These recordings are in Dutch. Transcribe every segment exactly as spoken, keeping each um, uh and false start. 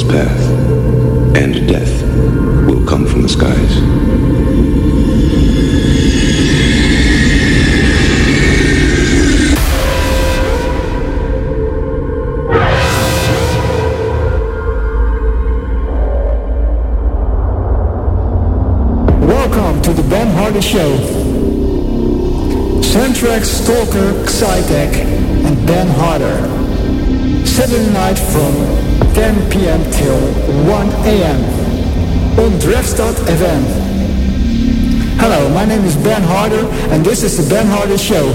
path, and death will come from the skies. Welcome to the Ben Hardy Show. Soundtrack, Stalker, Psytech, and Ben Harder. Saturday night from ten p.m. till one a.m. on Drefstad F M. Hello, my name is Ben Harder, and this is the Ben Harder Show.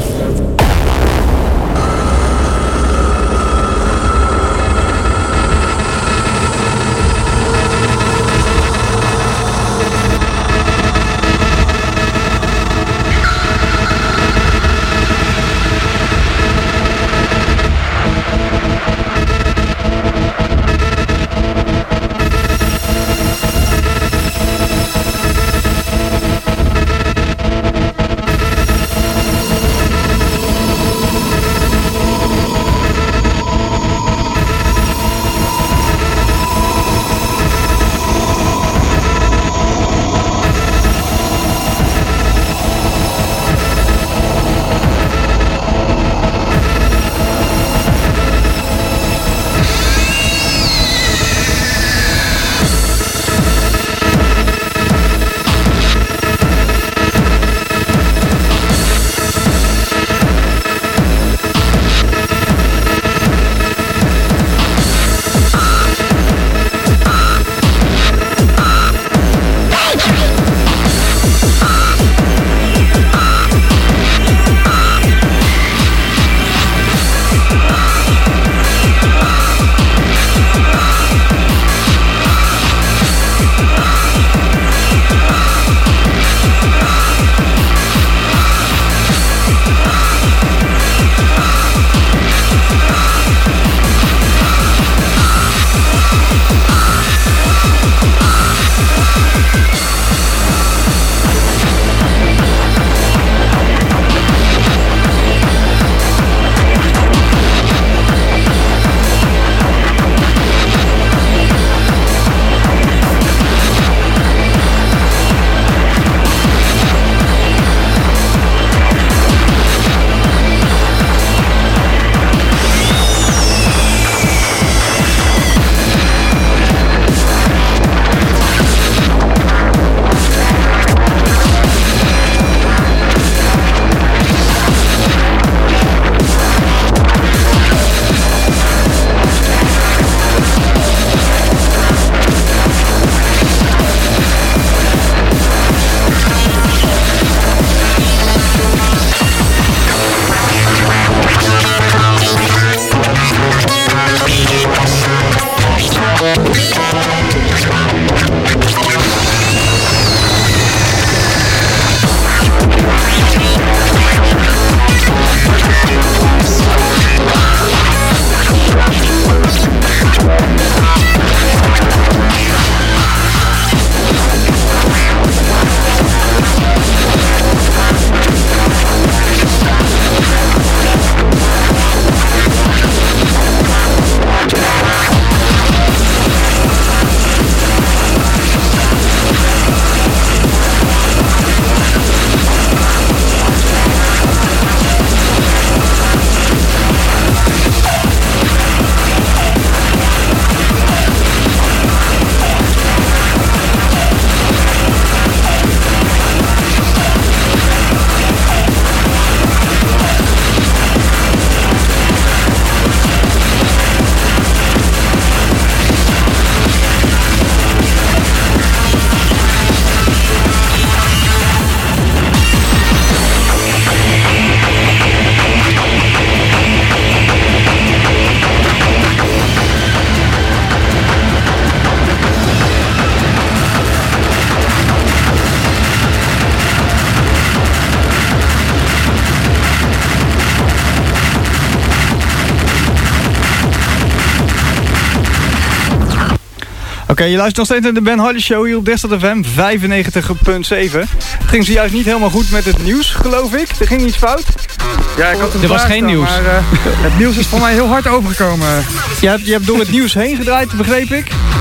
Oké, okay, je luistert nog steeds naar de Ben Hardy Show hier op Drefstad F M vijfennegentig komma zeven. Het ging zojuist niet helemaal goed met het nieuws, geloof ik. Er ging iets fout. Ja, ik had het er was geen nieuws. Maar uh, het nieuws is voor mij heel hard overgekomen. Je hebt, je hebt door het nieuws heen gedraaid, begreep ik.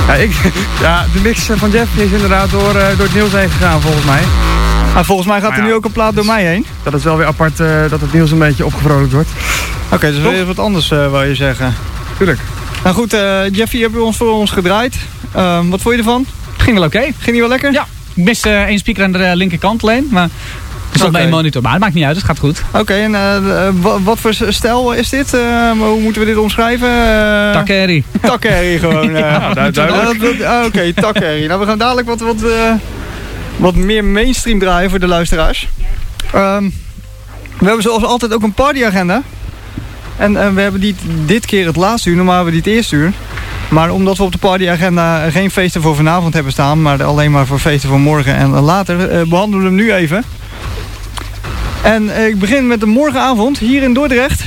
Ja, ik, ja, de mix van Jeffrey is inderdaad door, uh, door het nieuws heen gegaan volgens mij. Ah, volgens mij gaat maar er ja, nu ook een plaat door mij heen. Dat is wel weer apart uh, dat het nieuws een beetje opgevrolijkt wordt. Oké, okay, dus weer wat anders uh, wil je zeggen. Tuurlijk. Nou goed, uh, Jeffrey heb je ons voor ons gedraaid. Uh, wat vond je ervan? Ging wel oké. Okay. Ging die wel lekker? Ja. Ik mis uh, één speaker aan de uh, linkerkant alleen, maar... Het is okay. Bij een monitor, maar het maakt niet uit, het gaat goed. Oké, okay, en uh, wat, wat voor stijl is dit? Uh, hoe moeten we dit omschrijven? Uh, takherrie. Takherrie gewoon. Uh, ja, duidelijk. Uh, Oké, okay, takherrie. Nou, we gaan dadelijk wat, wat, uh, wat meer mainstream draaien voor de luisteraars. Um, we hebben zoals altijd ook een partyagenda. En uh, we hebben die dit keer het laatste uur, normaal hebben we die het eerste uur. Maar omdat we op de partyagenda geen feesten voor vanavond hebben staan, maar alleen maar voor feesten voor morgen en later, uh, behandelen we hem nu even. En uh, ik begin met de morgenavond hier in Dordrecht.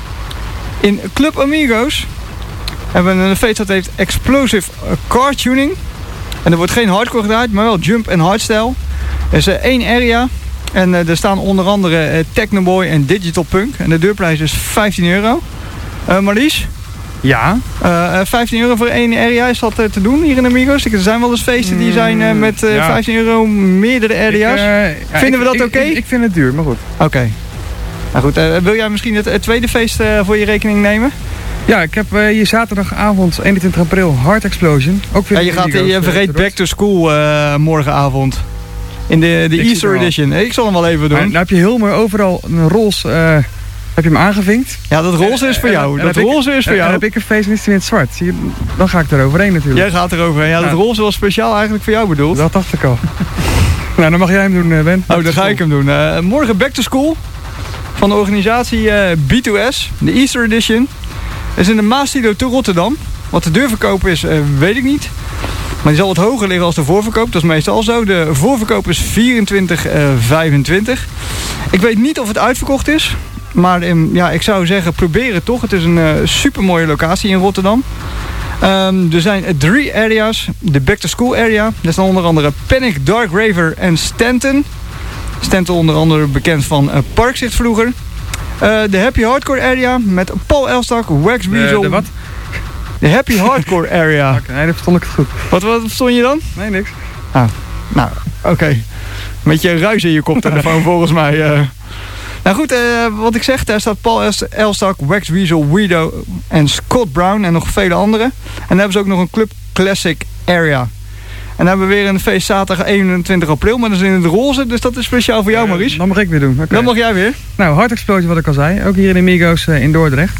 In Club Amigos. Hebben we een feest dat heet Explosive Car Tuning. En er wordt geen hardcore gedraaid, maar wel jump en hardstyle. Er is uh, één area. En uh, er staan onder andere uh, Technoboy en Digital Punk. En de deurprijs is vijftien euro. Uh, Marlies? Ja. Uh, vijftien euro voor één area, is dat uh, te doen hier in Amigos? Er zijn wel eens feesten die zijn uh, met uh, ja. vijftien euro meerdere area's. Ik, uh, ja, Vinden ik, we dat oké? Okay? Ik, ik vind het duur, maar goed. Oké. Okay. Nou goed, uh, wil jij misschien het, het tweede feest uh, voor je rekening nemen? Ja, ik heb uh, hier zaterdagavond eenentwintig april Heart Explosion. Ook weer ja, je gaat, je vergeet Back to School uh, morgenavond. In de, de Easter Edition. Ik zal hem wel even doen. Maar, nou heb je heel mooi overal een roze... Uh, Heb je hem aangevinkt? Ja, dat roze is voor jou. En, dat en roze ik, is voor en, jou. En heb ik een feest niet in het zwart. Zie je, dan ga ik er overheen natuurlijk. Jij gaat er overheen. Ja, dat nou, roze was speciaal eigenlijk voor jou bedoeld. Dat dacht ik al. Nou, dan mag jij hem doen, Ben. Oh, dan ga ik hem doen. Uh, morgen Back to School. Van de organisatie uh, B twee S. De Easter Edition. Dat is in de Maasstudio te Rotterdam. Wat de deurverkoop is, uh, weet ik niet. Maar die zal wat hoger liggen als de voorverkoop. Dat is meestal zo. De voorverkoop is vierentwintig vijfentwintig. Ik weet niet of het uitverkocht is. Maar um, ja, ik zou zeggen, probeer het toch. Het is een uh, super mooie locatie in Rotterdam. Um, er zijn drie areas. De Back to School area. Daar staan onder andere Panic, Dark Raver en Stanton. Stanton onder andere bekend van uh, Parkzicht vroeger. Uh, de Happy Hardcore area met Paul Elstak, Wax Weasel. De, de wat? De Happy Hardcore area. Oké, okay, nee, dat verstond ik het goed. Wat, wat verstond je dan? Nee, niks. Ah, nou, oké. Okay. Een beetje ruis in je koptelefoon volgens mij. Uh. Nou goed, uh, wat ik zeg, daar staat Paul Elstak, Wax Weasel, Guido en Scott Brown en nog vele anderen. En dan hebben ze ook nog een Club Classic area. En dan hebben we weer een feest zaterdag eenentwintig april, maar dat is in het roze, dus dat is speciaal voor jou, Maurice. Uh, dan mag ik weer doen. Okay. Dan mag jij weer. Nou, Heart Explosion wat ik al zei, ook hier in Amigos uh, in Dordrecht.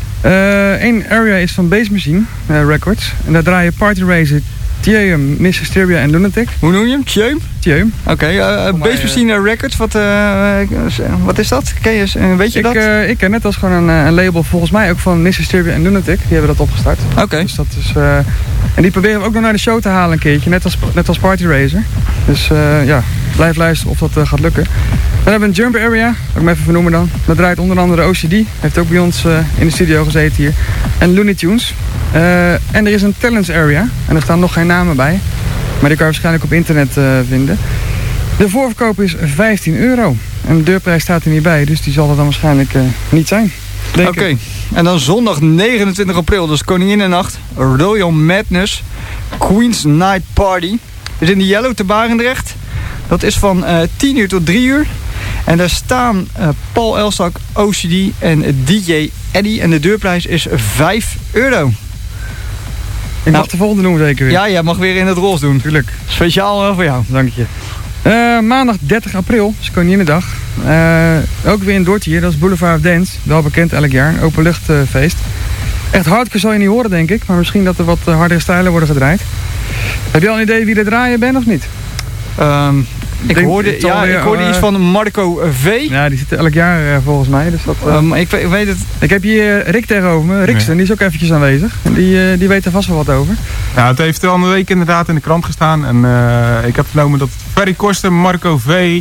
Eén uh, area is van Bass Machine uh, Records en daar draaien Party Racer, Tieum, Miss Hysteria en Lunatic. Hoe noem je hem? Tieum? Tieum. Oké, okay, uh, Bass Machine uh, Records, wat, uh, wat is dat? Ken je, uh, weet je ik, dat? Uh, ik ken het, dat is gewoon een, een label volgens mij ook van Miss Hysteria en Lunatic. Die hebben dat opgestart. Oké. Okay. Dus dat is, uh, en die proberen we ook nog naar de show te halen een keertje, net als, net als Party Racer. Dus uh, ja, blijf luisteren of dat uh, gaat lukken. Dan hebben we een jump area, dat ik hem even vernoemen dan. Dat draait onder andere O C D, heeft ook bij ons uh, in de studio gezeten hier. En Looney Tunes. Uh, en er is een talents area, en er staan nog geen namen bij. Maar die kan je waarschijnlijk op internet uh, vinden. De voorverkoop is vijftien euro. En de deurprijs staat er niet bij, dus die zal er dan waarschijnlijk uh, niet zijn. Oké, okay. En dan zondag negenentwintig april, dus Koninginnennacht, Royal Madness, Queen's Night Party. Dus in de Yellow te Barendrecht. Dat is van uh, tien uur tot drie uur. En daar staan uh, Paul Elstak, O C D en D J Eddie. En de deurprijs is vijf euro. Ik mag nou, de volgende noemen zeker weer. Ja, jij mag weer in het roze doen. Tuurlijk. Speciaal uh, voor jou. Dank je. Uh, maandag dertig april, is Koninginnedag. Uh, ook weer in Dordrecht hier, dat is Boulevard of Dance. Wel bekend elk jaar, een openluchtfeest. Uh, Echt hardcore zal je niet horen denk ik, maar misschien dat er wat uh, hardere stijlen worden gedraaid. Heb je al een idee wie er draaien bent of niet? Um, ik, denk, hoorde, ja, weer, ik hoorde uh, iets van Marco V. Ja, die zit elk jaar uh, volgens mij. Dus dat, uh, um, ik, ik weet het. Ik heb hier uh, Rick tegenover me. Riksten, nee. Die is ook eventjes aanwezig. En die, uh, die weet er vast wel wat over. Ja, het heeft al een week inderdaad in de krant gestaan. En uh, ik heb vernomen dat Ferry Korsten, Marco V,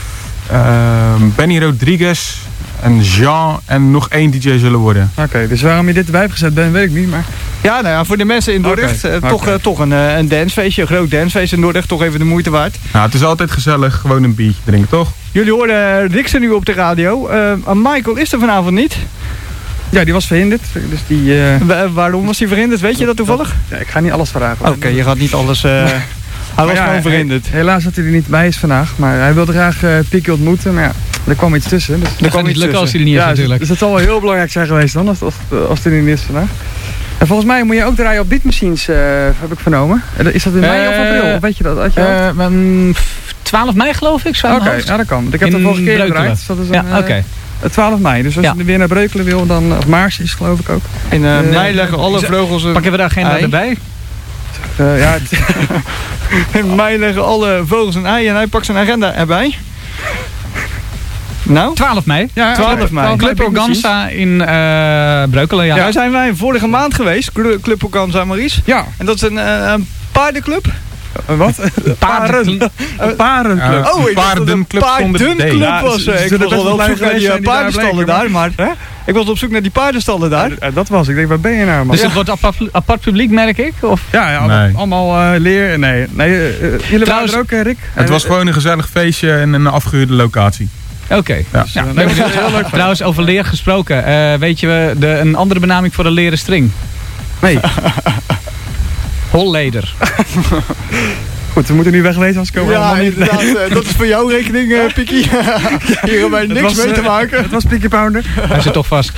uh, Benny Rodriguez en Jean en nog één D J zullen worden. Oké, okay, dus waarom je dit erbij hebt gezet bent, weet ik niet. Maar... Ja, nou ja, voor de mensen in Dordrecht okay. uh, toch, okay. uh, toch een, uh, een dancefeestje, een groot dancefeest in Dordrecht, toch even de moeite waard. Nou, het is altijd gezellig, gewoon een biertje drinken, toch? Jullie hoorden uh, Riksen nu op de radio. Uh, Michael is er vanavond niet. Ja, die was verhinderd. Dus die, uh... Wa- waarom was hij verhinderd? Weet je dat toevallig? Ja, ik ga niet alles vragen. Oké, okay, je gaat niet alles... Uh... hij was ja, gewoon verhinderd. Hij, helaas dat hij er niet bij is vandaag. Maar hij wilde graag uh, Pieky ontmoeten. Maar ja, er kwam iets tussen. Dus er kwam niet lukken als hij er niet is, ja, natuurlijk. Dus dat zal wel heel belangrijk zijn geweest dan, als, als, als hij er niet is vandaag. En volgens mij moet je ook draaien op Beatmachines, uh, heb ik vernomen. Is dat in mei uh, of april? Of weet je dat? Had je uh, um, twaalf mei geloof ik. Oké, okay, ja, dat kan. Ik heb de vorige keer gedraaid. Dus dat is een, ja, oké. Okay. Uh, twaalf mei. Dus als ja. je weer naar Breukelen wil, dan... Of Maars is geloof ik ook. In uh, uh, mei leggen alle vleugels een... Pakken we de agenda ei. erbij? Uh, ja, in mei leggen alle vogels een ei en hij pakt zijn agenda erbij. Nou? twaalf mei. Ja, twaalf mei. Club Organza in uh, Breukelen, ja. Ja, daar zijn wij vorige maand geweest. Club Organza, Maurice. Ja. En dat is een, uh, een paardenclub. Uh, wat? Paarden. Een paardenclub. Uh, oh, ik paardenclub paardenclub ja, was. Uh, ik was wel op zoek naar die uh, paardenstallen daar, maar... Hè? Ik was op zoek naar die paardenstallen daar. Ja, dat was. Ik denk, waar ben je nou, man? Dus ja. het wordt apart, apart publiek, merk ik? Of? Ja, ja nee. allemaal uh, leer. Nee, nee uh, jullie waren er ook, uh, Rick? Het was gewoon een gezellig feestje in een afgehuurde locatie. Oké. Okay. Ja. Ja. Ja. Heel leuk. Trouwens, over leer gesproken. Uh, weet je de, een andere benaming voor een leren string? Nee. Holleder. Goed, we moeten nu wegwezen, anders komen we ja, allemaal niet. Inderdaad, uh, dat is voor jouw rekening, uh, Pieky. Hier hebben wij niks was, mee te maken. Het was Pieky Pounder. Hij zit toch vast.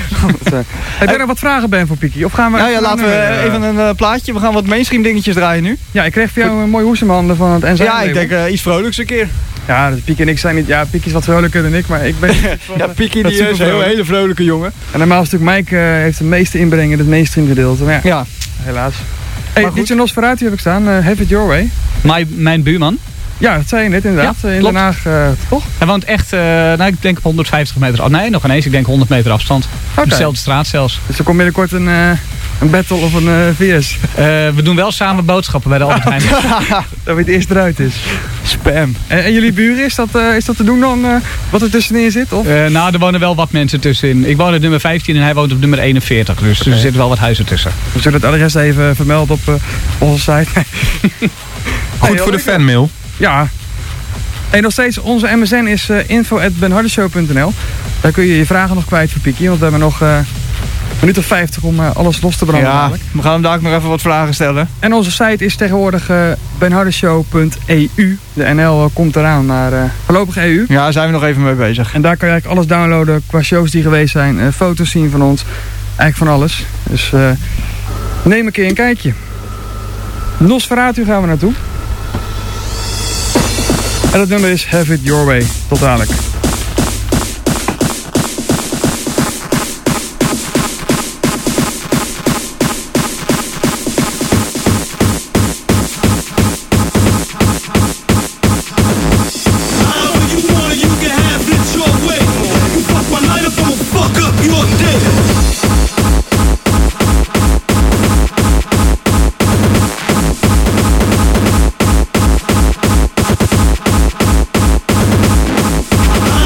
Heb je nog wat vragen, Ben, voor Pieky? Of gaan we... Ja, ja laten we uh, even een uh, plaatje. We gaan wat mainstream dingetjes draaien nu. Ja, ik kreeg voor jou een mooi hoesemhanden van het N Z. Ja, ik denk uh, iets vrolijks een keer. Ja, Pieky en ik zijn niet... Ja, Pieky is wat vrolijker dan ik, maar ik ben... ja, Pieky die is een heel, hele vrolijke jongen. En normaal is natuurlijk Mike uh, heeft het meeste inbreng in het mainstream gedeelte. Maar ja, ja. helaas. Hey, D J Nosferatu heb ik staan. Uh, Have It Your Way. My, mijn buurman. Ja, dat zei je net inderdaad. Ja, in Den Haag, uh, toch? Hij woont echt, uh, nou, ik denk op honderdvijftig meter af. Nee, nog ineens. Ik denk honderd meter afstand. Okay. Op dezelfde straat zelfs. Dus er komt binnenkort een, uh, een battle of een uh, V S. Uh, we doen wel samen boodschappen bij de Albert Heijn. Dat wie het eerst eruit is. Spam. En, en jullie buren, is dat, uh, is dat te doen dan? Uh, wat er tussenin zit? Of? Uh, nou, er wonen wel wat mensen tussenin. Ik woon op nummer vijftien en hij woont op nummer eenenveertig. Dus okay. Er zitten wel wat huizen tussen. We zullen het adres even vermelden op uh, onze site. Goed hey, voor de fanmail. Ja. En nog steeds, onze M S N is uh, info at benhardeshow punt n l. Daar kun je je vragen nog kwijt voor Pieky, want we hebben nog uh, een minuut of vijftig om uh, alles los te branden. Ja, dadelijk. We gaan hem daar ook nog even wat vragen stellen. En onze site is tegenwoordig uh, benhardeshow punt e u. De N L uh, komt eraan naar uh, voorlopig E U. Ja, daar zijn we nog even mee bezig. En daar kan je eigenlijk alles downloaden qua shows die geweest zijn, uh, foto's zien van ons. Eigenlijk van alles. Dus uh, neem een keer een kijkje. Nosferatu gaan we naartoe. En dat nummer is Have It Your Way. Tot dadelijk. I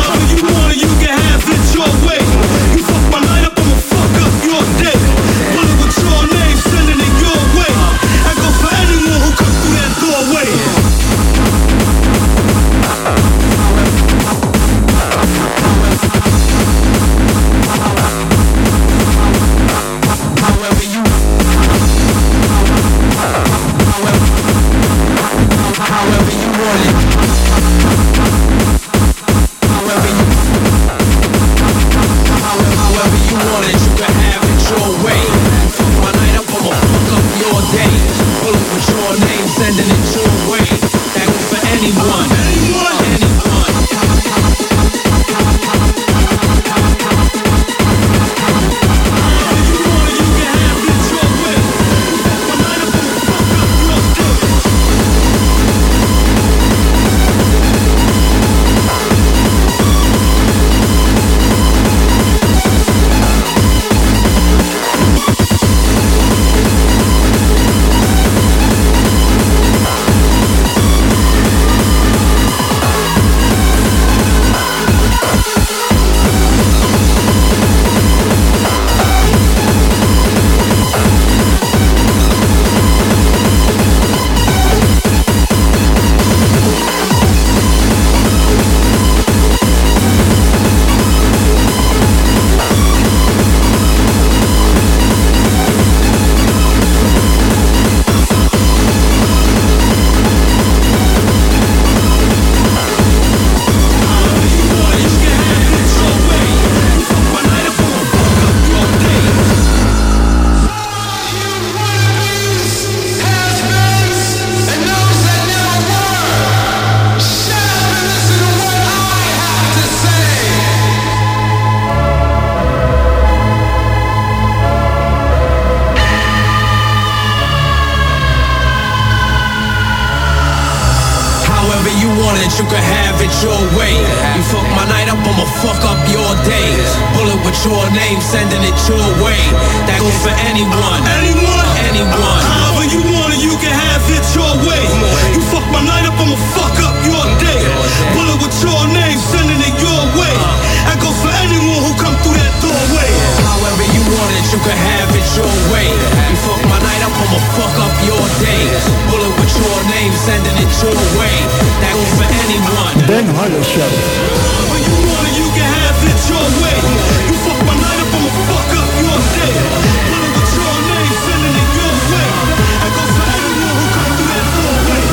I'ma fuck up your day. Bullet with your name, sending it your way. That goes for anyone, anyone, anyone. However you want it, you can have it your way. You fuck my night up, I'ma fuck up your day. Bullet with your name, sending it your way. That goes for anyone who come through that doorway. However you want it, you can have it your way. You fuck my night up, I'ma fuck up your day. Bullet with your name, sending it your way. That goes for anyone. Ben Harder Show. However you want it, you can have it your way. You fuck my night up, I'ma fuck up your day. Bullet with your name, sending it your way. That goes for anyone who come through that doorway.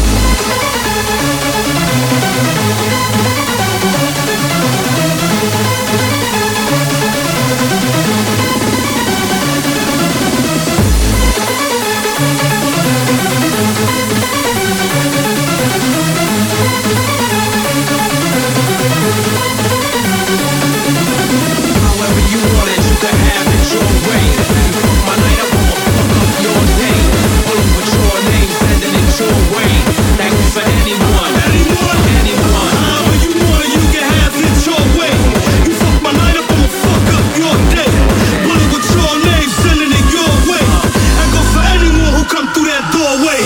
However you want it, you can have it your way. You fuck my night up, I'ma fuck up your day. Bullet with your name, sending it your way. That goes for anyone, anyone, anyone. However you want it, you can have it your way. You fuck my night up, I'ma fuck up your day. Bullet with your name, sending it your way. That goes for anyone who come through that doorway.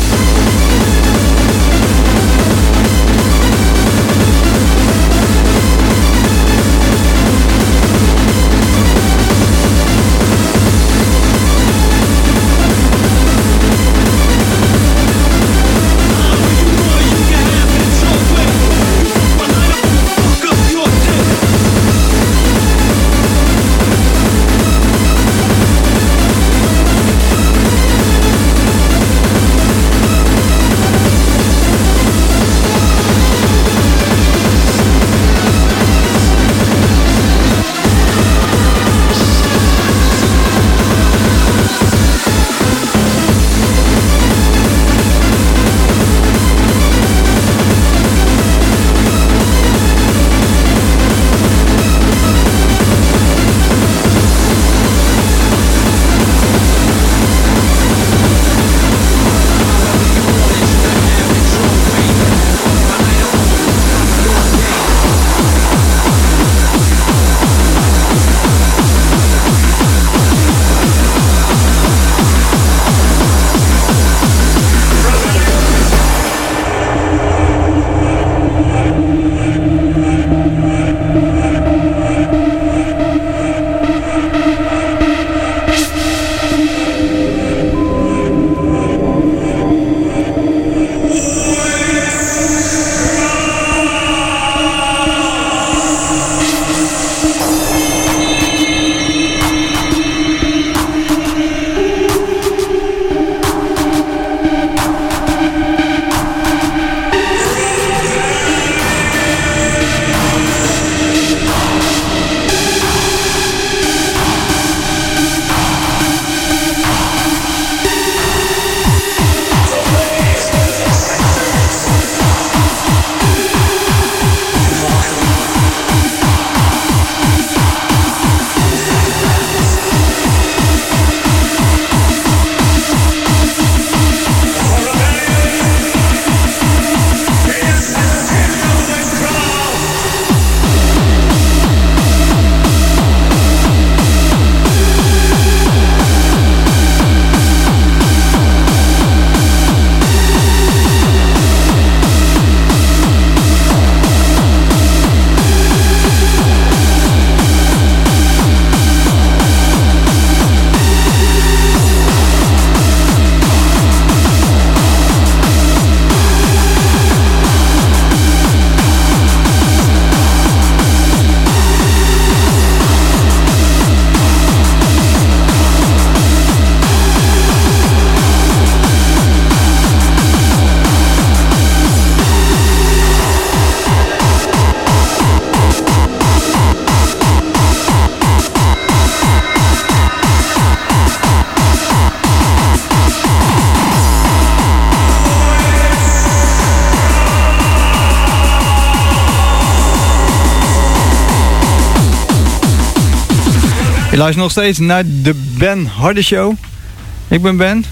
Je luistert nog steeds naar de Ben Harder Show. Ik ben Ben.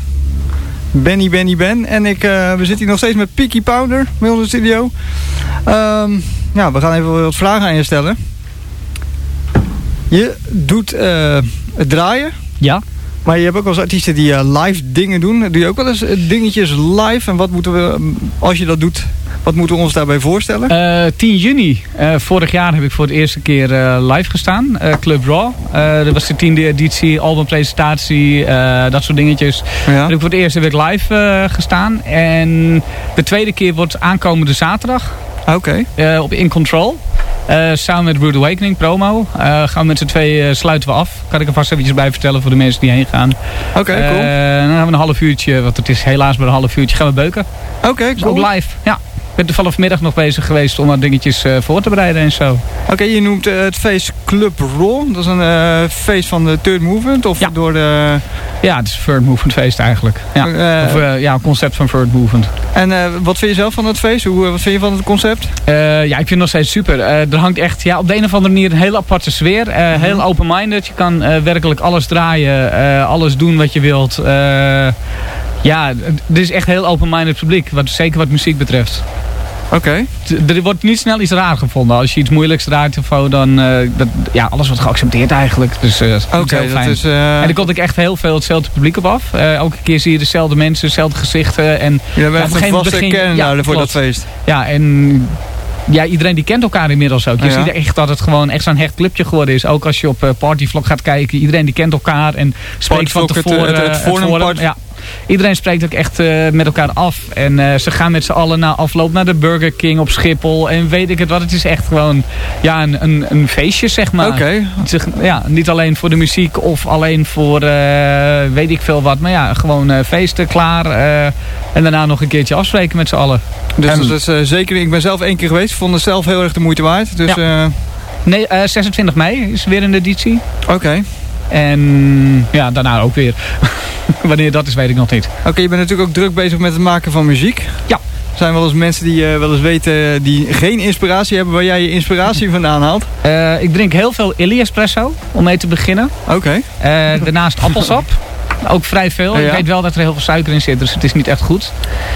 Benny, Benny, Ben. En ik, uh, we zitten hier nog steeds met Peaky Powder bij ons in de studio. Um, ja, we gaan even wat vragen aan je stellen. Je doet uh, het draaien. Ja. Maar je hebt ook wel eens artiesten die uh, live dingen doen. Doe je ook wel eens dingetjes live? En wat moeten we, als je dat doet, wat moeten we ons daarbij voorstellen? Uh, tien juni, uh, vorig jaar heb ik voor de eerste keer uh, live gestaan. Uh, Club Raw. Uh, dat was de tiende editie, albumpresentatie, uh, dat soort dingetjes. Ja. Heb ik voor het eerst heb ik live uh, gestaan. En de tweede keer wordt aankomende zaterdag. Oké. Okay. Uh, op In Control. Uh, samen met Rude Awakening, promo. Uh, gaan we met z'n twee uh, sluiten we af. Kan ik er vast eventjes bij vertellen voor de mensen die heen gaan. Oké, okay, cool. Uh, dan gaan we een half uurtje, want het is helaas maar een half uurtje, gaan we beuken. Oké, okay, dus cool. ook live, ja. Ik ben toevallig vanmiddag nog bezig geweest om wat dingetjes uh, voor te bereiden en zo. Oké, okay, je noemt uh, het feest Club Raw. Dat is een uh, feest van de Third Movement? Of ja. door de... Ja, het is een Third Movement feest eigenlijk. Ja, uh, of, uh, ja een concept van Third Movement. En uh, wat vind je zelf van het feest? Hoe, uh, wat vind je van het concept? Uh, ja, ik vind het nog steeds super. Uh, er hangt echt ja, op de een of andere manier een hele aparte sfeer. Uh, mm-hmm. Heel open-minded. Je kan uh, werkelijk alles draaien. Uh, alles doen wat je wilt. Uh, ja, het is echt heel open-minded publiek. Wat, zeker wat muziek betreft. Oké. Okay. Er wordt niet snel iets raar gevonden. Als je iets moeilijks draait of zo, dan... Uh, dat, ja, alles wordt geaccepteerd eigenlijk. Dus uh, Oké, okay, dat is... Uh... En er komt ik echt heel veel hetzelfde publiek op af. Uh, elke keer zie je dezelfde mensen, dezelfde gezichten. En, je bent echt een vaste begin... kern ja, voor dat feest. Ja, en... Ja, iedereen die kent elkaar inmiddels ook. Je ja. ziet echt dat het gewoon echt zo'n hecht clubje geworden is. Ook als je op uh, Partyvlog gaat kijken. Iedereen die kent elkaar en spreekt van tevoren. Het, het, het, het forum, ja. Iedereen spreekt ook echt uh, met elkaar af. En uh, ze gaan met z'n allen na afloop naar de Burger King op Schiphol. En weet ik het wat. Het is echt gewoon ja, een, een, een feestje, zeg maar. Oké. Okay. Ja, niet alleen voor de muziek of alleen voor uh, weet ik veel wat. Maar ja, gewoon uh, feesten klaar. Uh, en daarna nog een keertje afspreken met z'n allen. Dus dat is uh, zeker, ik ben zelf één keer geweest. Ik vond het zelf heel erg de moeite waard. Dus, ja. uh... Nee, uh, zesentwintig mei is weer een editie. Oké. Okay. En ja, daarna ook weer. Wanneer dat is, weet ik nog niet. Oké, okay, je bent natuurlijk ook druk bezig met het maken van muziek. Ja. Er zijn wel eens mensen die uh, wel eens weten die geen inspiratie hebben waar jij je inspiratie vandaan haalt. Uh, ik drink heel veel Illy Espresso, om mee te beginnen. Oké. Okay. Uh, daarnaast appelsap. Ook vrij veel. Ja, ja. Ik weet wel dat er heel veel suiker in zit, dus het is niet echt goed.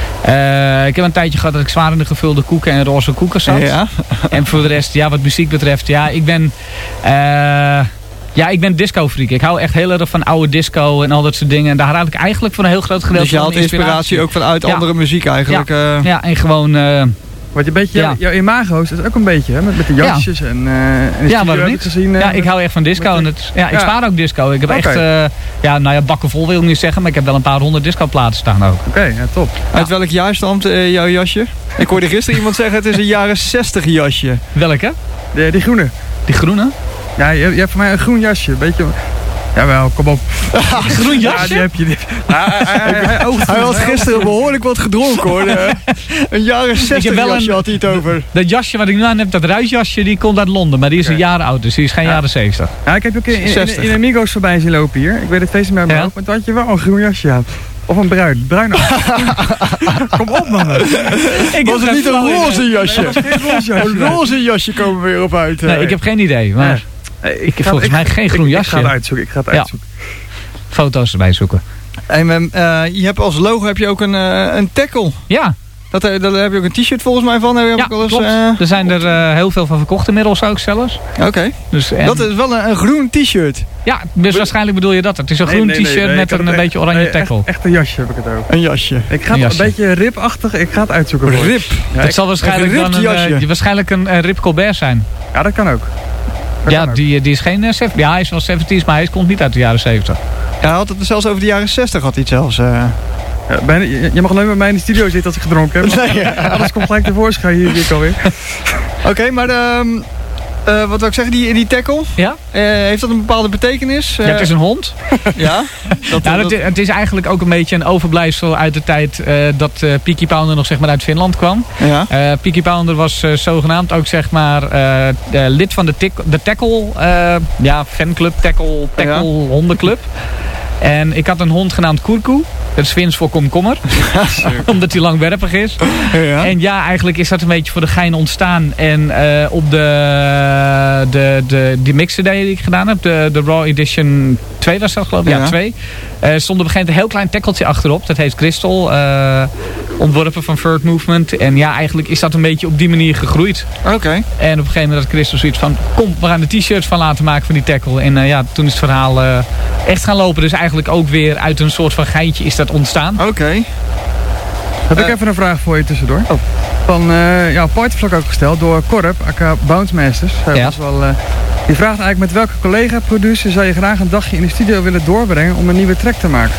Uh, ik heb een tijdje gehad dat ik zwaar in de gevulde koeken en roze koeken zat. Ja. En voor de rest, ja, wat muziek betreft, ja, ik ben... Uh, Ja, ik ben disco-freak. Ik hou echt heel erg van oude disco en al dat soort dingen. En daar haal ik eigenlijk voor een heel groot gedeelte dus je haalt inspiratie. inspiratie ook vanuit ja. andere muziek eigenlijk. Ja, uh... ja en gewoon... Uh, Wat je een beetje, ja. jouw imago's is ook een beetje, hè? Met, met de jasjes ja. en, uh, en ja, waarom niet? Gezien, uh, ja, ik hou echt van disco. En het, ja, ik ja. spaar ook disco. Ik heb okay. echt, uh, ja, nou ja, bakken vol wil ik niet zeggen, maar ik heb wel een paar honderd discoplaten staan ook. Oké, okay, ja, top. Ja. Uit welk jaar stamt uh, jouw jasje? Ik hoorde gisteren iemand zeggen, het is een jaren zestig jasje. Welke? De, die groene. Die groene? Ja, je, je hebt voor mij een groen jasje, beetje... Jawel, kom op. Groen jasje? Ja, die heb je. Die... Ah, hij, hij, hij, hij had gisteren behoorlijk wat gedronken hoor. Een jaren zestig jasje een, had hij het over. Dat jasje wat ik nu aan heb, dat ruitjasje, die komt uit Londen. Maar die is okay. een jaren oud, dus die is geen ja. jaren zeventig. Ja, ik heb je ook in, in, in, in Amigos voorbij zien lopen hier. Ik weet het feest niet meer ja. maar toen had je wel een groen jasje aan. Of een bruin. Bruin Kom op man. Ik was het niet een roze jasje? Een roze jasje komen we weer op uit. Nee, ik heb geen idee, maar... Ja. Ik heb volgens ik, mij geen groen ik, jasje. Ik ga het uitzoeken. Ik ga het uitzoeken. Ja. Foto's erbij zoeken. En uh, je hebt als logo heb je ook een, uh, een tackle. Ja. Dat, uh, daar heb je ook een t-shirt volgens mij van. Heb je ja, ook eens, klopt. Uh, er zijn er uh, heel veel van verkocht inmiddels ook zelfs. Oké. Okay. Dus, dat is wel een, een groen t-shirt. Ja, dus waarschijnlijk bedoel je dat. Het is een nee, groen nee, t-shirt nee, nee, met een, een beetje oranje nee, tackle. Echt, echt een jasje heb ik het ook. Een jasje. Ik ga een, het een beetje ripachtig. Ik ga het uitzoeken. Rip. Rip. Ja, dat ik, zal waarschijnlijk, dan een, uh, waarschijnlijk een uh, Rip Colbert zijn. Ja, dat kan ook. Dat ja, die, die is geen... Uh, ja, hij is wel zeventig, maar hij komt niet uit de jaren zeventig. Ja, hij had het zelfs over de jaren zestig had hij het zelfs. Uh... Ja, bijna, je, je mag alleen met mij in de studio zitten als ik gedronken heb. Nee, ja. Alles komt gelijk tevoorschijn hier, hier alweer. Oké, okay, maar um, uh, wat wil ik zeggen, die, die tackle? Ja? Uh, heeft dat een bepaalde betekenis? Uh, ja, het is een hond. ja? Dat, ja dat, dat... Het is eigenlijk ook een beetje een overblijfsel uit de tijd uh, dat uh, Peaky Pounder nog zeg maar uit Finland kwam. Ja. Uh, Peaky Pounder was uh, zogenaamd ook zeg maar uh, uh, lid van de, de tackle, uh, ja, fanclub, tackle, tackle ja. hondenclub. En ik had een hond genaamd Kurku. Dat is Fins voor komkommer. Omdat hij langwerpig is. Ja. En ja, eigenlijk is dat een beetje voor de gein ontstaan. En uh, op de, de, de, die mixer die ik gedaan heb, de, de Raw Edition twee was dat geloof ik. Ja, ja twee. Uh, stond op een gegeven moment een heel klein tackeltje achterop. Dat heet Crystal. Uh, ontworpen van Third Movement. En ja, eigenlijk is dat een beetje op die manier gegroeid. Oké. Okay. En op een gegeven moment had Christophe zoiets van, kom, we gaan de t-shirts van laten maken van die tackle. En uh, ja, toen is het verhaal uh, echt gaan lopen. Dus eigenlijk ook weer uit een soort van geintje is dat ontstaan. Oké. Okay. Heb ik uh, even een vraag voor je tussendoor. Oh. Van uh, ja, partyvlak ook gesteld door Corp, aka Bounce Masters. Uh, ja. wel, uh, die vraagt eigenlijk met welke collega-producer zou je graag een dagje in de studio willen doorbrengen om een nieuwe track te maken?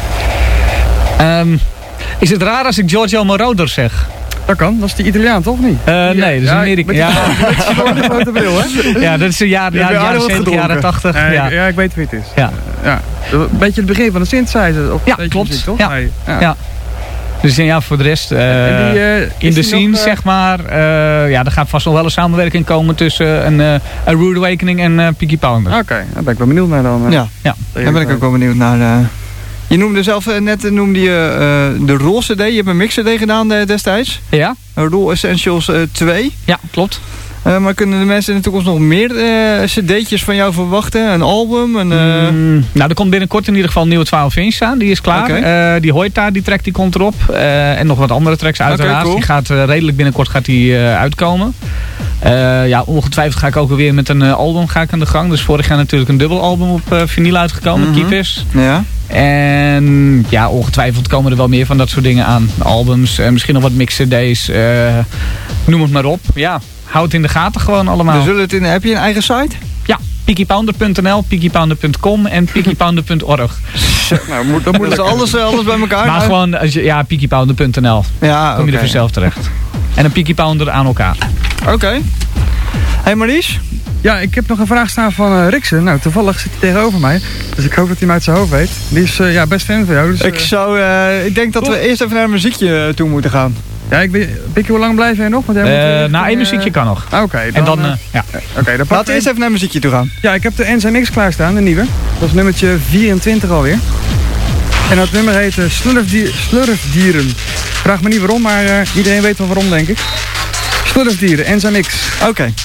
Um, is het raar als ik Giorgio Moroder zeg? Dat kan, dat is die Italiaan toch niet? Uh, nee, dat is ja, Amerika. Ja, met grote bril, hè? Ja, dat is de jaren, jaren, jaren zeventig, jaren tachtig. Ja, ja. ja, ik weet wie het is. Ja. Ja. Een beetje het begin van de synthesizer. Of ja, klopt. Muziek, toch? Ja. Nee. Ja. Ja. Dus ja, voor de rest, uh, die, uh, in de scene, nog, uh... zeg maar, uh, ja, er gaat vast nog wel een samenwerking komen tussen een, uh, een Rude Awakening en uh, Peaky Pounder. Oké, okay, daar ben ik wel benieuwd naar dan. Uh. Ja, ja. daar ben ik ook wel benieuwd naar. Uh... Je noemde zelf uh, net, noemde je uh, de Raw C D. Je hebt een mix C D gedaan uh, destijds. Ja. Raw Essentials uh, twee. Ja, klopt. Uh, maar kunnen de mensen in de toekomst nog meer uh, cd'tjes van jou verwachten? Een album? Een, uh... mm, nou, er komt binnenkort in ieder geval een nieuwe twaalf inch aan. Die is klaar. Okay. Uh, die Hoita, die track die komt erop. Uh, en nog wat andere tracks uiteraard. Okay, cool. Die gaat uh, redelijk binnenkort gaat die, uh, uitkomen. Uh, ja, ongetwijfeld ga ik ook weer met een uh, album ga ik aan de gang. Dus vorig jaar natuurlijk een dubbel album op uh, vinyl uitgekomen. Mm-hmm. Keepers. Ja. En ja, ongetwijfeld komen er wel meer van dat soort dingen aan. Albums, uh, misschien nog wat mix cd's. Uh, noem het maar op. Ja. Houd het in de gaten gewoon allemaal. We zullen het in, heb je een eigen site? Ja, peaky pounder punt n l, peaky pounder punt com en peaky pounder punt org. Nou, moet, dan moet dus alles, alles bij elkaar. Maar gewoon, als je, ja, peaky pounder punt n l. Ja, kom je okay. er vanzelf terecht. En een Peaky Pounder aan elkaar. Oké. Okay. Hey Maurice? Ja, ik heb nog een vraag staan van uh, Riksen. Nou, toevallig zit hij tegenover mij. Dus ik hoop dat hij hem uit zijn hoofd weet. Die is uh, ja, best fan van jou. Dus, uh, ik, zou, uh, ik denk dat Top. we eerst even naar een muziekje toe moeten gaan. Ja, ik weet, weet je hoe lang blijf jij nog? Want jij uh, moet, nou, één muziekje kan nog. Ah, Oké. Okay, en dan, uh, ja. Okay, dan laten we eerst even naar muziekje toe gaan. Ja, ik heb de N Z X klaarstaan, de nieuwe. Dat is nummertje vierentwintig alweer. En dat nummer heet uh, Slurfdier, Slurfdieren. Vraag me niet waarom, maar uh, iedereen weet wel waarom, denk ik. Slurfdieren, N Z X. Oké. Okay.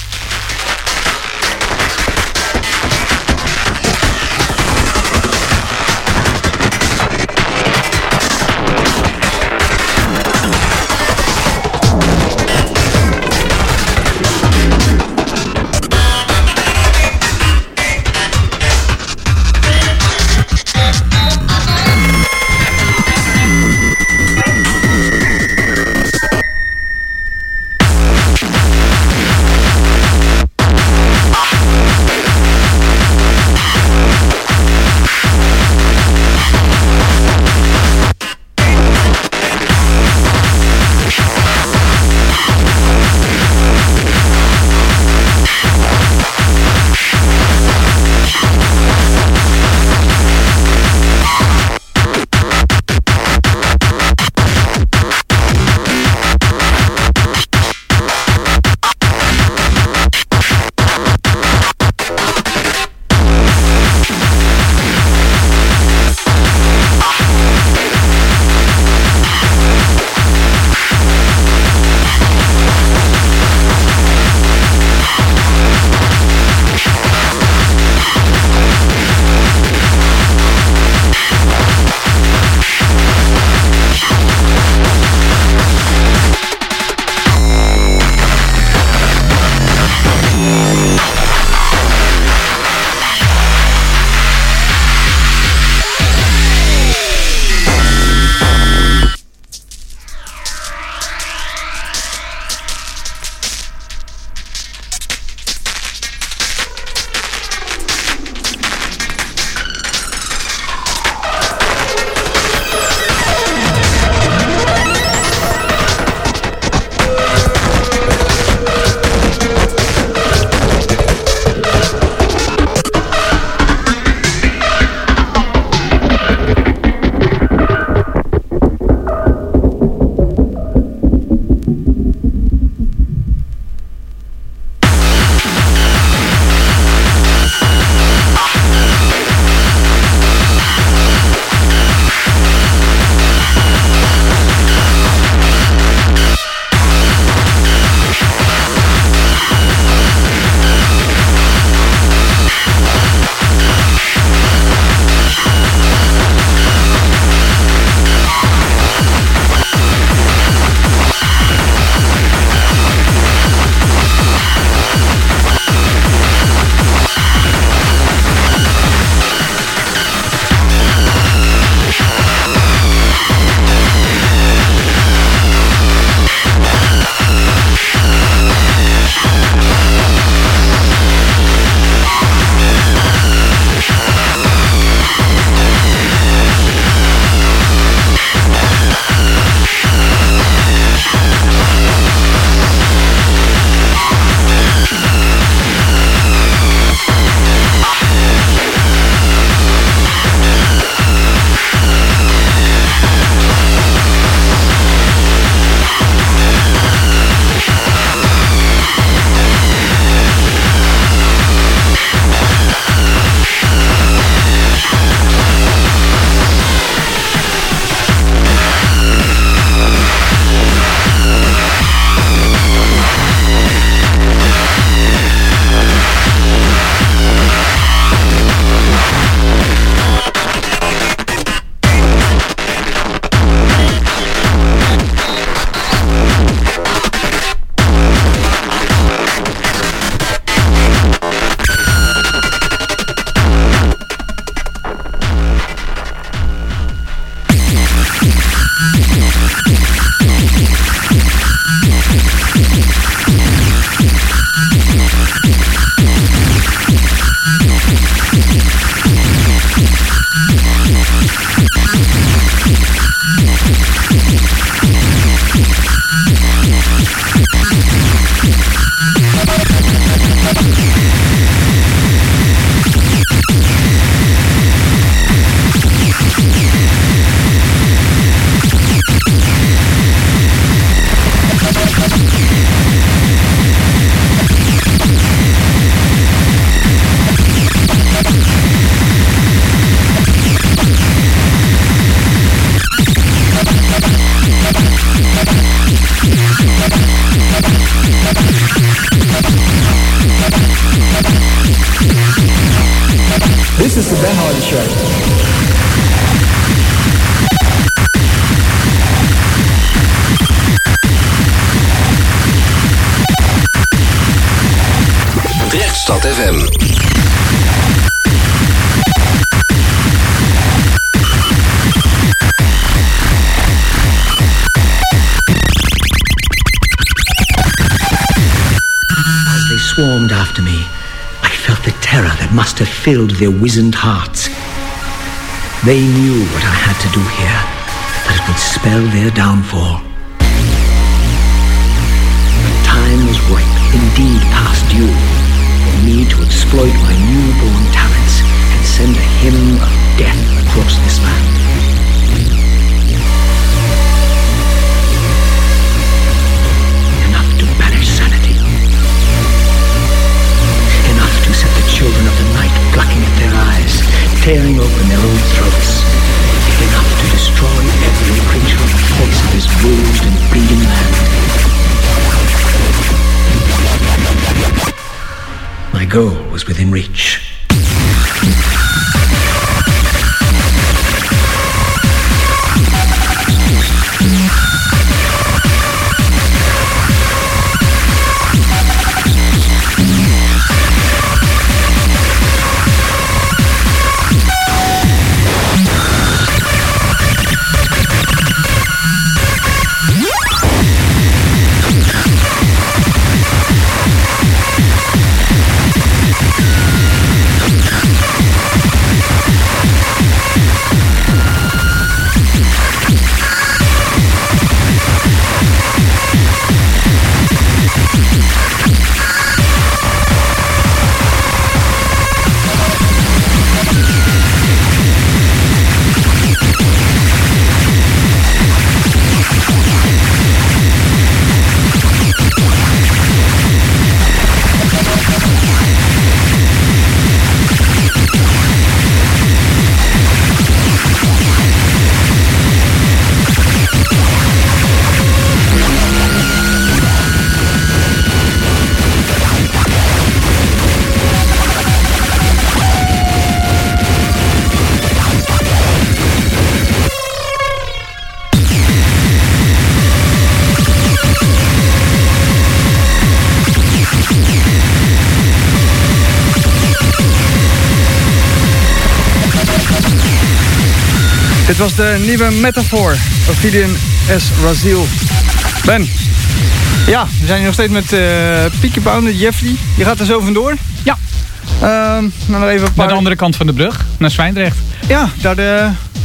Drechtstad F M. Swarmed after me, I felt the terror that must have filled their wizened hearts. They knew what I had to do here, that it would spell their downfall. The time was ripe, indeed past due, for me to exploit my newborn talents and send a hymn of death across this land. Enough to banish sanity. Children of the night plucking at their eyes, tearing open their own throats. Enough to destroy every creature on the face of this bruised and bleeding land. My goal was within reach. Dit was de nieuwe Metaphor, Ophidian S. Raziel. Ben. Ja, we zijn hier nog steeds met uh, Peaky Pounder, Jeffrey. Je gaat er zo vandoor. Ja. Uh, nou, nog even een paar... Naar de andere kant van de brug, naar Zwijndrecht. Ja, daar de...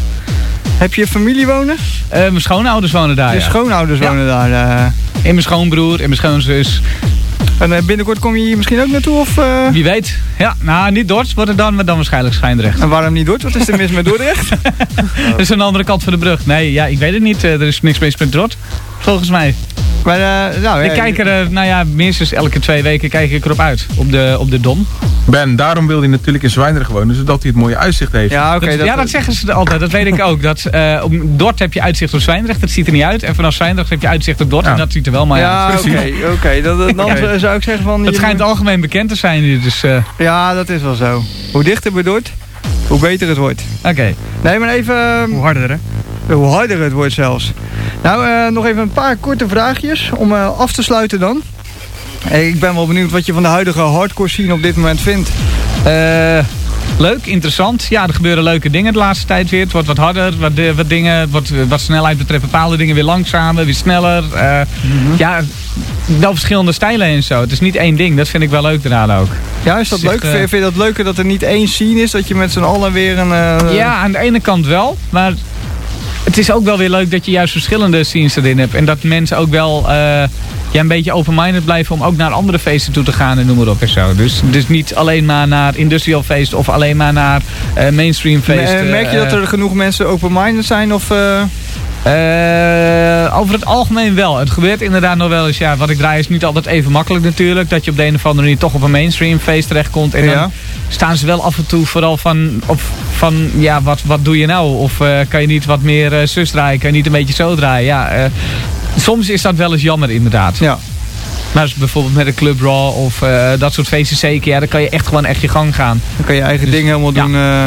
Heb je familie wonen? Uh, mijn schoonouders wonen daar, Je ja. schoonouders ja. wonen daar. Uh... En mijn schoonbroer en mijn schoonzus. En uh, binnenkort kom je hier misschien ook naartoe? Of, uh... Wie weet. Ja, nou, niet Dordts wordt het dan, maar dan waarschijnlijk Schijndrecht. En waarom niet Dordts? Wat is er mis met Dordrecht? Dat is aan de andere kant van de brug. Nee, ja, ik weet het niet. Uh, er is niks mis met Dordts, volgens mij. Maar, uh, nou, ik ja, kijk er, uh, nou ja, minstens elke twee weken kijk ik erop uit. Op de, op de Dom. Ben, daarom wil hij natuurlijk in Zwijndrecht wonen, zodat hij het mooie uitzicht heeft. Ja, okay, dat, dat, ja, dat zeggen ze altijd. Dat weet ik ook. Dat, uh, op Dort heb je uitzicht op Zwijndrecht. Dat ziet er niet uit. En vanaf Zwijndrecht heb je uitzicht op Dort. Ja. En dat ziet er wel maar ja, uit. Ja, oké. Okay, okay. Dan okay. zou ik zeggen van... Het schijnt algemeen bekend te zijn hier. Dus, uh... Ja, dat is wel zo. Hoe dichter bij Dort, hoe beter het wordt. Oké. Okay. Nee, maar even... Uh, hoe harder, hè? Hoe harder het wordt zelfs. Nou, uh, nog even een paar korte vraagjes om uh, af te sluiten dan. Hey, ik ben wel benieuwd wat je van de huidige hardcore scene op dit moment vindt. Uh, leuk, interessant. Ja, er gebeuren leuke dingen de laatste tijd weer. Het wordt wat harder, wat, wat dingen, wat, wat snelheid betreft bepaalde dingen weer langzamer, weer sneller. Uh, mm-hmm. Ja, wel verschillende stijlen en zo. Het is niet één ding, dat vind ik wel leuk eraan ook. Ja, is dat Zegt, leuk? uh, vind je dat leuker dat er niet één scene is? Dat je met z'n allen weer een... Uh, ja, aan de ene kant wel, maar... Het is ook wel weer leuk dat je juist verschillende scenes erin hebt. En dat mensen ook wel uh, ja, een beetje open-minded blijven om ook naar andere feesten toe te gaan en noem maar op en zo. Dus, dus niet alleen maar naar industrial feesten of alleen maar naar uh, mainstream feesten. Merk je dat er genoeg mensen open-minded zijn of... Uh... Uh, over het algemeen wel. Het gebeurt inderdaad nog wel eens. Ja, wat ik draai is niet altijd even makkelijk natuurlijk. Dat je op de een of andere manier toch op een mainstream feest terechtkomt. En ja. dan staan ze wel af en toe vooral van... Op, van ja, wat, wat doe je nou? Of uh, kan je niet wat meer uh, zus draaien? Kan je niet een beetje zo draaien? Ja, uh, soms is dat wel eens jammer inderdaad. Ja. Maar bijvoorbeeld met een Club Raw of uh, dat soort feesten zeker. Ja, dan kan je echt gewoon echt je gang gaan. Dan kan je eigen dus, dingen helemaal ja. doen. Uh...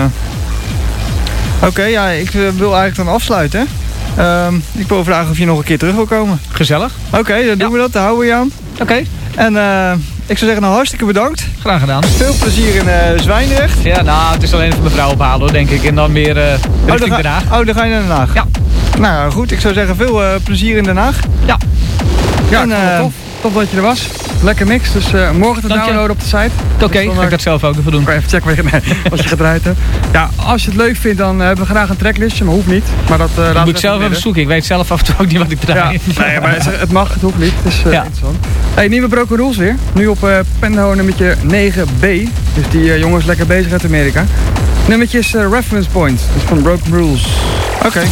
Oké, okay, ja, ik uh, wil eigenlijk dan afsluiten. Um, ik wil vragen of je nog een keer terug wil komen. Gezellig. Oké, okay, dan doen ja. we dat. Daar houden we je aan. Oké. Okay. En uh, ik zou zeggen, nou hartstikke bedankt. Graag gedaan. Veel plezier in uh, Zwijndrecht. Ja, nou, het is alleen even mevrouw ophalen hoor, denk ik. En dan weer uh, richting oh, Den Haag. Oh, dan ga je naar Den Haag? Ja. Nou goed, ik zou zeggen, veel uh, plezier in Den Haag. Ja. Ja, en, uh, tof. Tof dat je er was. Lekker mix, dus uh, morgen te downloaden op de site. Oké, okay, ga ik dat zelf ook even doen. Even checken wat je, wat je gedraaid hebt. Ja, als je het leuk vindt, dan uh, hebben we graag een tracklistje, maar hoeft niet. Maar dat, uh, ik moet zelf even zoeken, ik weet zelf af en toe ook niet wat ik draai. Ja, nee, maar het mag, het hoeft niet. Het is uh, ja. interessant. Hey, nieuwe Broken Rules weer. Nu op uh, Penho nummertje negen B. Dus die uh, jongens lekker bezig uit Amerika. Nummertje is uh, Reference Point, dus van Broken Rules. Oké. Okay.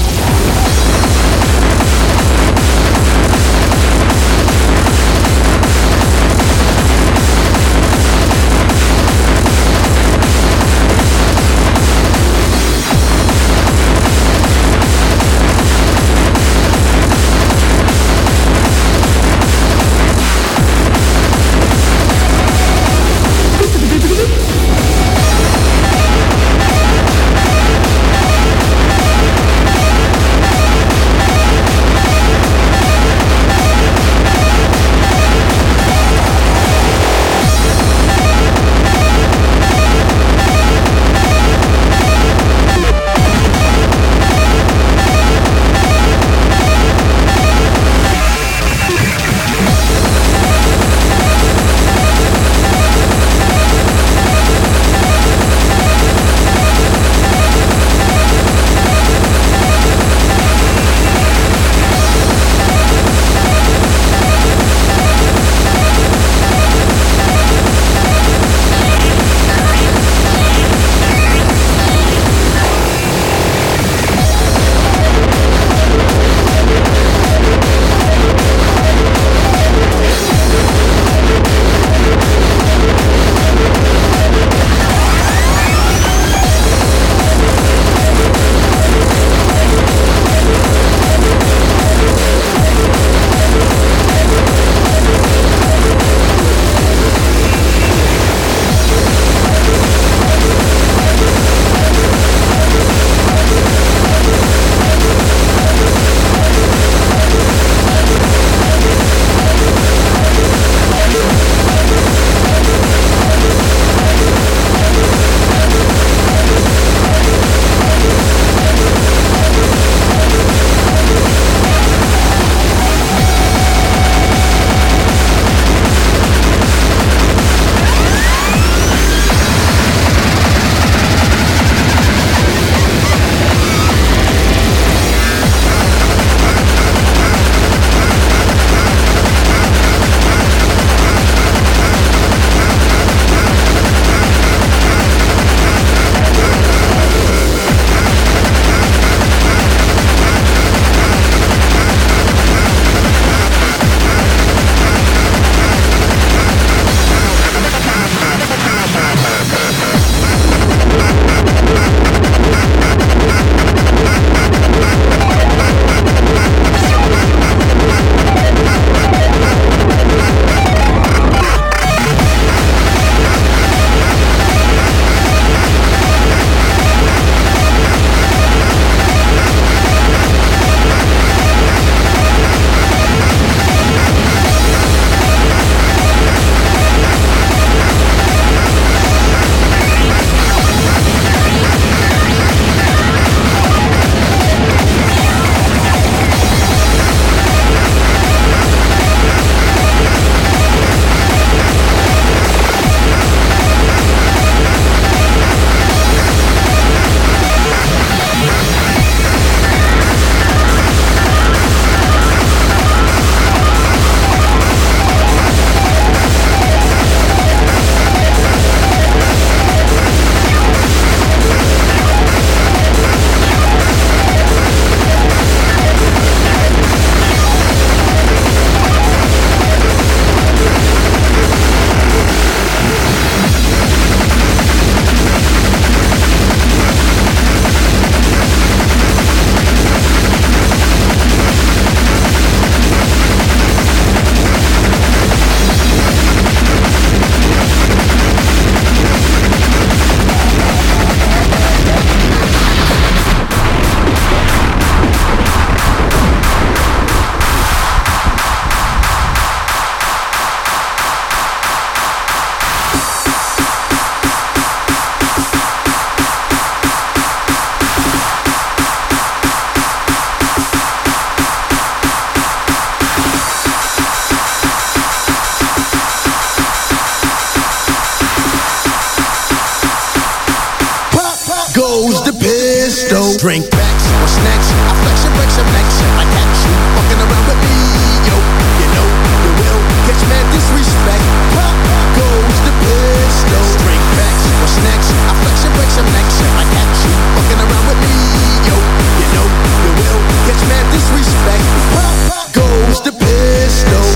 Drink backs or snacks, I flex and break some necks. I catch you fucking around with me, yo. You know you will catch mad disrespect. Pop goes the pistol. Drink backs or snacks, I flex and break some necks. I catch you fucking around with me, yo. You know you will catch mad disrespect. Pop goes the pistol.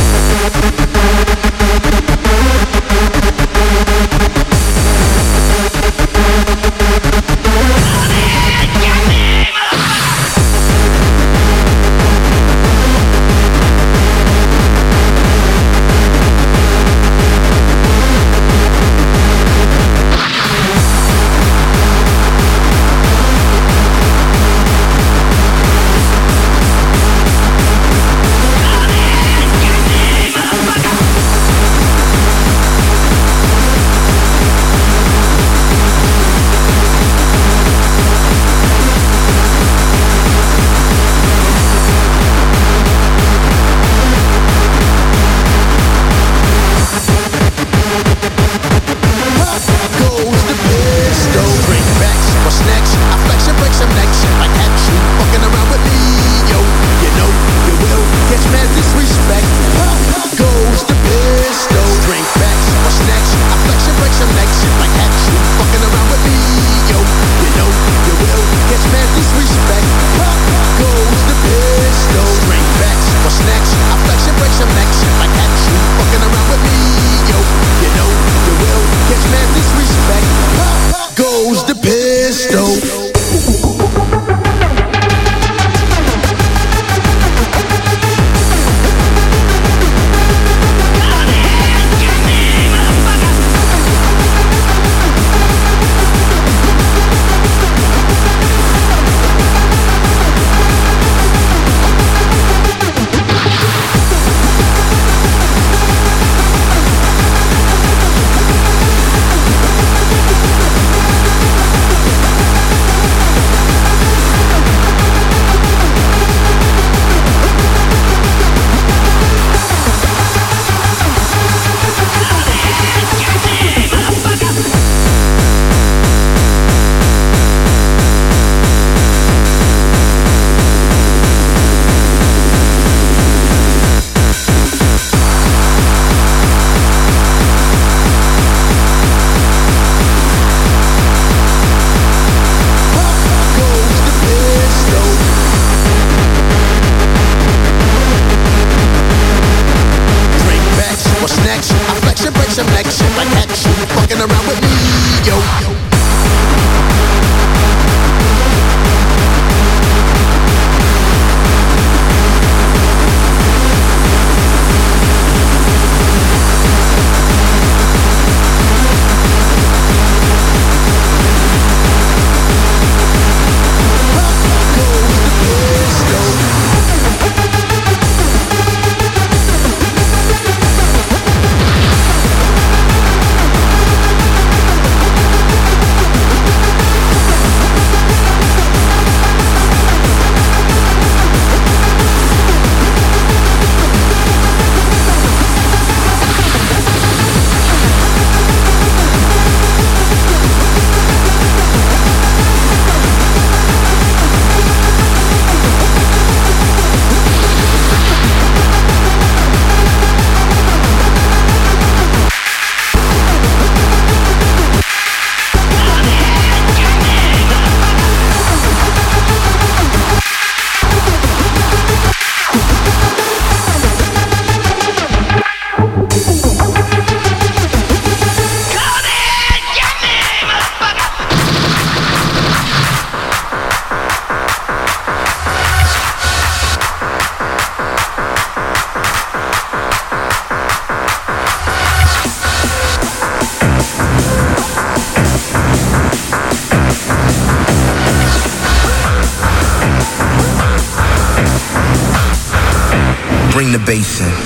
Bring the bass in.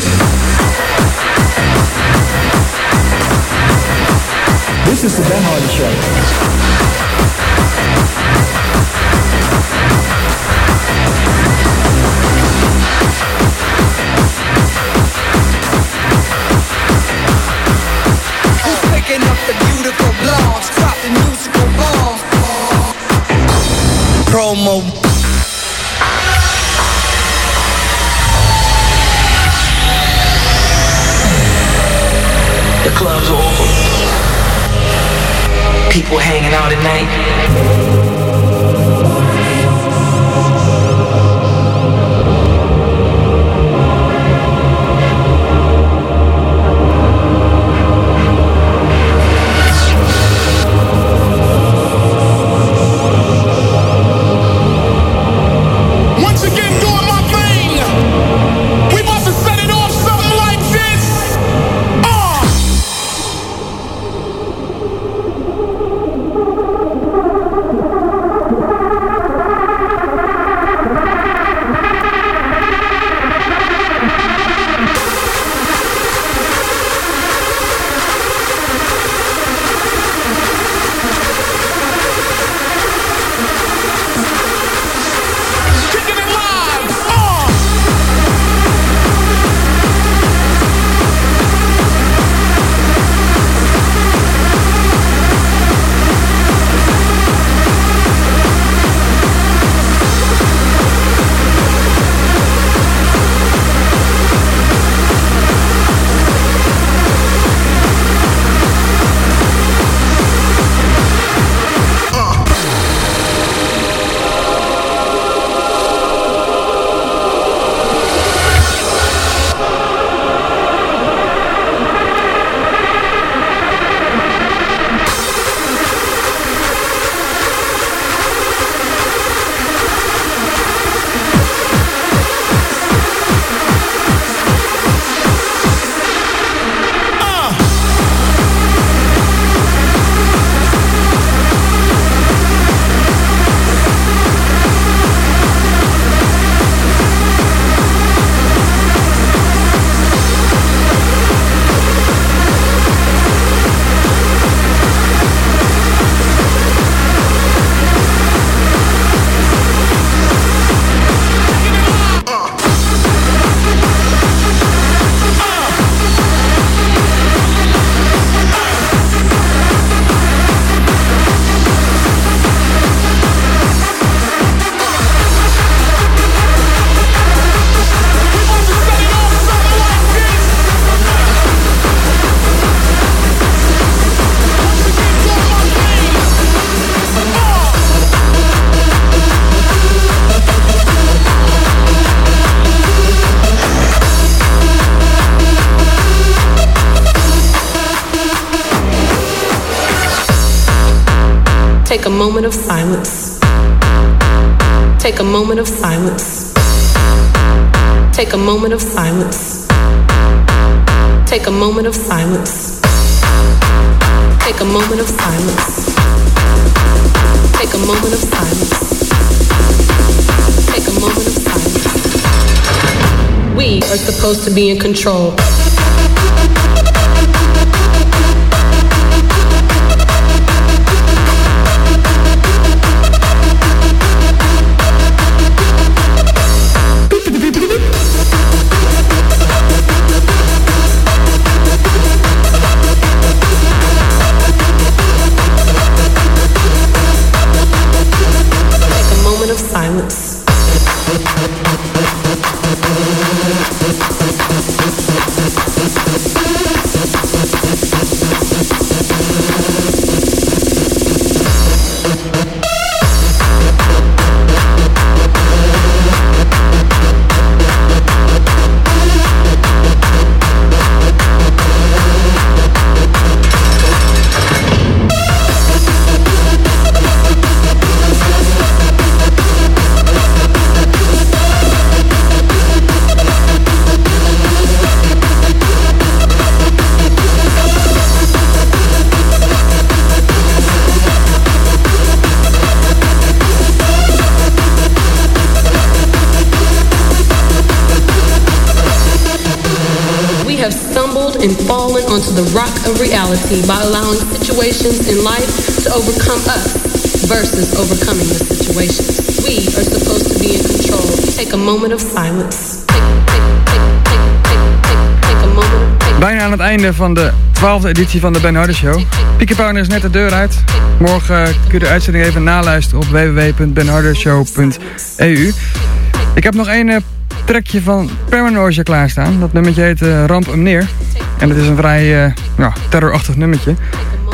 This is the Ben Hardy Show. Picking up the beautiful blondes, dropping musical bombs. Pro people hanging out at night. Take a moment of silence. Take a moment of silence. Take a moment of silence. Take a moment of silence. Take a moment of silence. Take a moment of silence. Take a moment of silence. We are supposed to be in control. Silence. And fallen onto the rock of reality by allowing situations in life to overcome us versus overcoming the situations. We are supposed to be in control. Take a moment of silence. Take, take, take, take, take, take, take a moment. Take. Bijna aan het einde van de twaalfde editie van de Ben Harder Show. Peaky Power is net de deur uit. Morgen kun je de uitzending even naluisteren op w w w punt ben harder show punt e u. Ik heb nog één uh, trekje van Paranoia klaarstaan. Dat nummertje heet uh, Ramp hem neer. En het is een vrij uh, ja, terrorachtig nummertje.